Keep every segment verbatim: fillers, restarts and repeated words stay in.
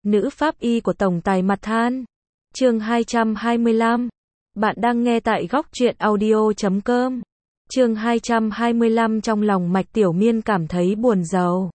nữ pháp y của tổng tài mặt than. Chương hai trăm hai mươi lăm. Bạn đang nghe tại góc truyện audio chấm com. Chương hai trăm hai mươi lăm. Trong lòng Mạch Tiểu Miên cảm thấy buồn rầu.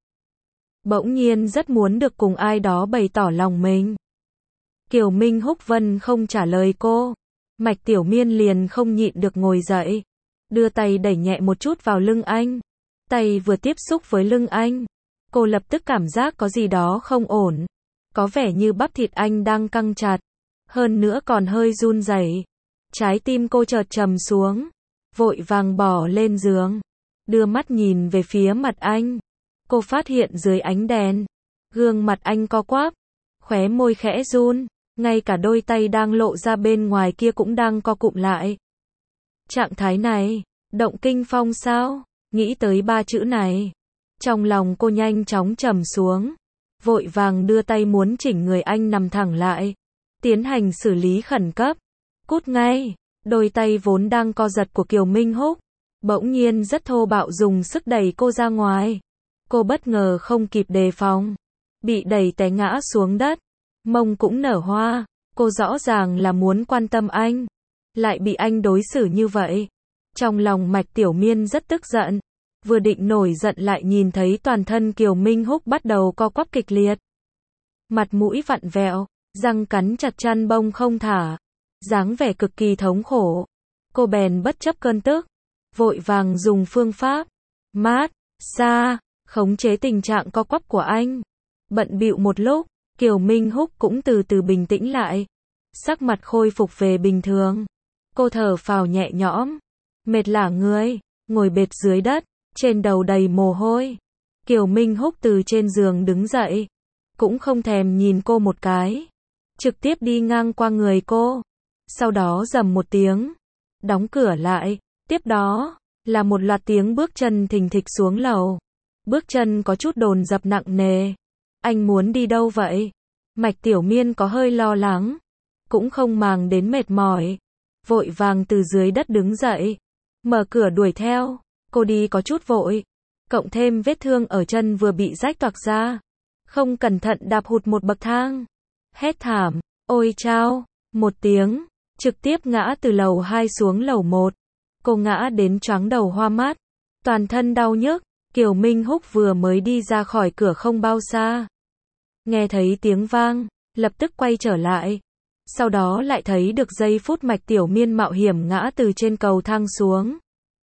Bỗng nhiên rất muốn được cùng ai đó bày tỏ lòng mình. Kiều Minh Húc Vân không trả lời cô. Mạch Tiểu Miên liền không nhịn được ngồi dậy. Đưa tay đẩy nhẹ một chút vào lưng anh. Tay vừa tiếp xúc với lưng anh. Cô lập tức cảm giác có gì đó không ổn. Có vẻ như bắp thịt anh đang căng chặt. Hơn nữa còn hơi run rẩy. Trái tim cô chợt trầm xuống. Vội vàng bỏ lên giường. Đưa mắt nhìn về phía mặt anh. Cô phát hiện dưới ánh đèn. Gương mặt anh co quắp. Khóe môi khẽ run. Ngay cả đôi tay đang lộ ra bên ngoài kia cũng đang co cụm lại. Trạng thái này, động kinh phong sao? Nghĩ tới ba chữ này. Trong lòng cô nhanh chóng trầm xuống. Vội vàng đưa tay muốn chỉnh người anh nằm thẳng lại. Tiến hành xử lý khẩn cấp. Cút ngay. Đôi tay vốn đang co giật của Kiều Minh Húc. Bỗng nhiên rất thô bạo dùng sức đẩy cô ra ngoài. Cô bất ngờ không kịp đề phòng. Bị đẩy té ngã xuống đất. Mông cũng nở hoa. Cô rõ ràng là muốn quan tâm anh. Lại bị anh đối xử như vậy. Trong lòng Mạch Tiểu Miên rất tức giận. Vừa định nổi giận lại nhìn thấy toàn thân Kiều Minh Húc bắt đầu co quắp kịch liệt. Mặt mũi vặn vẹo, răng cắn chặt chăn bông không thả. Dáng vẻ cực kỳ thống khổ. Cô bèn bất chấp cơn tức. Vội vàng dùng phương pháp mát, xa, khống chế tình trạng co quắp của anh. Bận bịu một lúc, Kiều Minh Húc cũng từ từ bình tĩnh lại. Sắc mặt khôi phục về bình thường. Cô thở phào nhẹ nhõm. Mệt lả người, ngồi bệt dưới đất, trên đầu đầy mồ hôi. Kiều Minh Húc từ trên giường đứng dậy. Cũng không thèm nhìn cô một cái. Trực tiếp đi ngang qua người cô. Sau đó rầm một tiếng. Đóng cửa lại. Tiếp đó, là một loạt tiếng bước chân thình thịch xuống lầu. Bước chân có chút đồn dập nặng nề. Anh muốn đi đâu vậy? Mạch Tiểu Miên có hơi lo lắng. Cũng không màng đến mệt mỏi. Vội vàng từ dưới đất đứng dậy. Mở cửa đuổi theo. Cô đi có chút vội. Cộng thêm vết thương ở chân vừa bị rách toạc ra. Không cẩn thận đạp hụt một bậc thang. Hét thảm. Ôi chao. Một tiếng. Trực tiếp ngã từ lầu hai xuống lầu một. Cô ngã đến choáng đầu hoa mắt. Toàn thân đau nhức. Kiều Minh Húc vừa mới đi ra khỏi cửa không bao xa. Nghe thấy tiếng vang. Lập tức quay trở lại. Sau đó lại thấy được giây phút Mạch Tiểu Miên mạo hiểm ngã từ trên cầu thang xuống.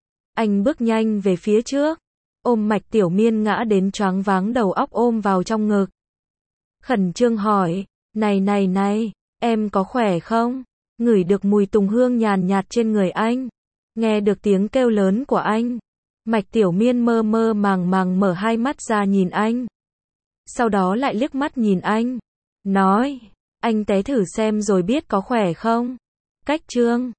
Anh bước nhanh về phía trước. Ôm Mạch Tiểu Miên ngã đến choáng váng đầu óc ôm vào trong ngực. Khẩn trương hỏi. Này này này, em có khỏe không? Ngửi được mùi tùng hương nhàn nhạt trên người anh. Nghe được tiếng kêu lớn của anh. Mạch Tiểu Miên mơ mơ màng màng mở hai mắt ra nhìn anh. Sau đó lại liếc mắt nhìn anh. Nói, anh té thử xem rồi biết có khỏe không? Cách chương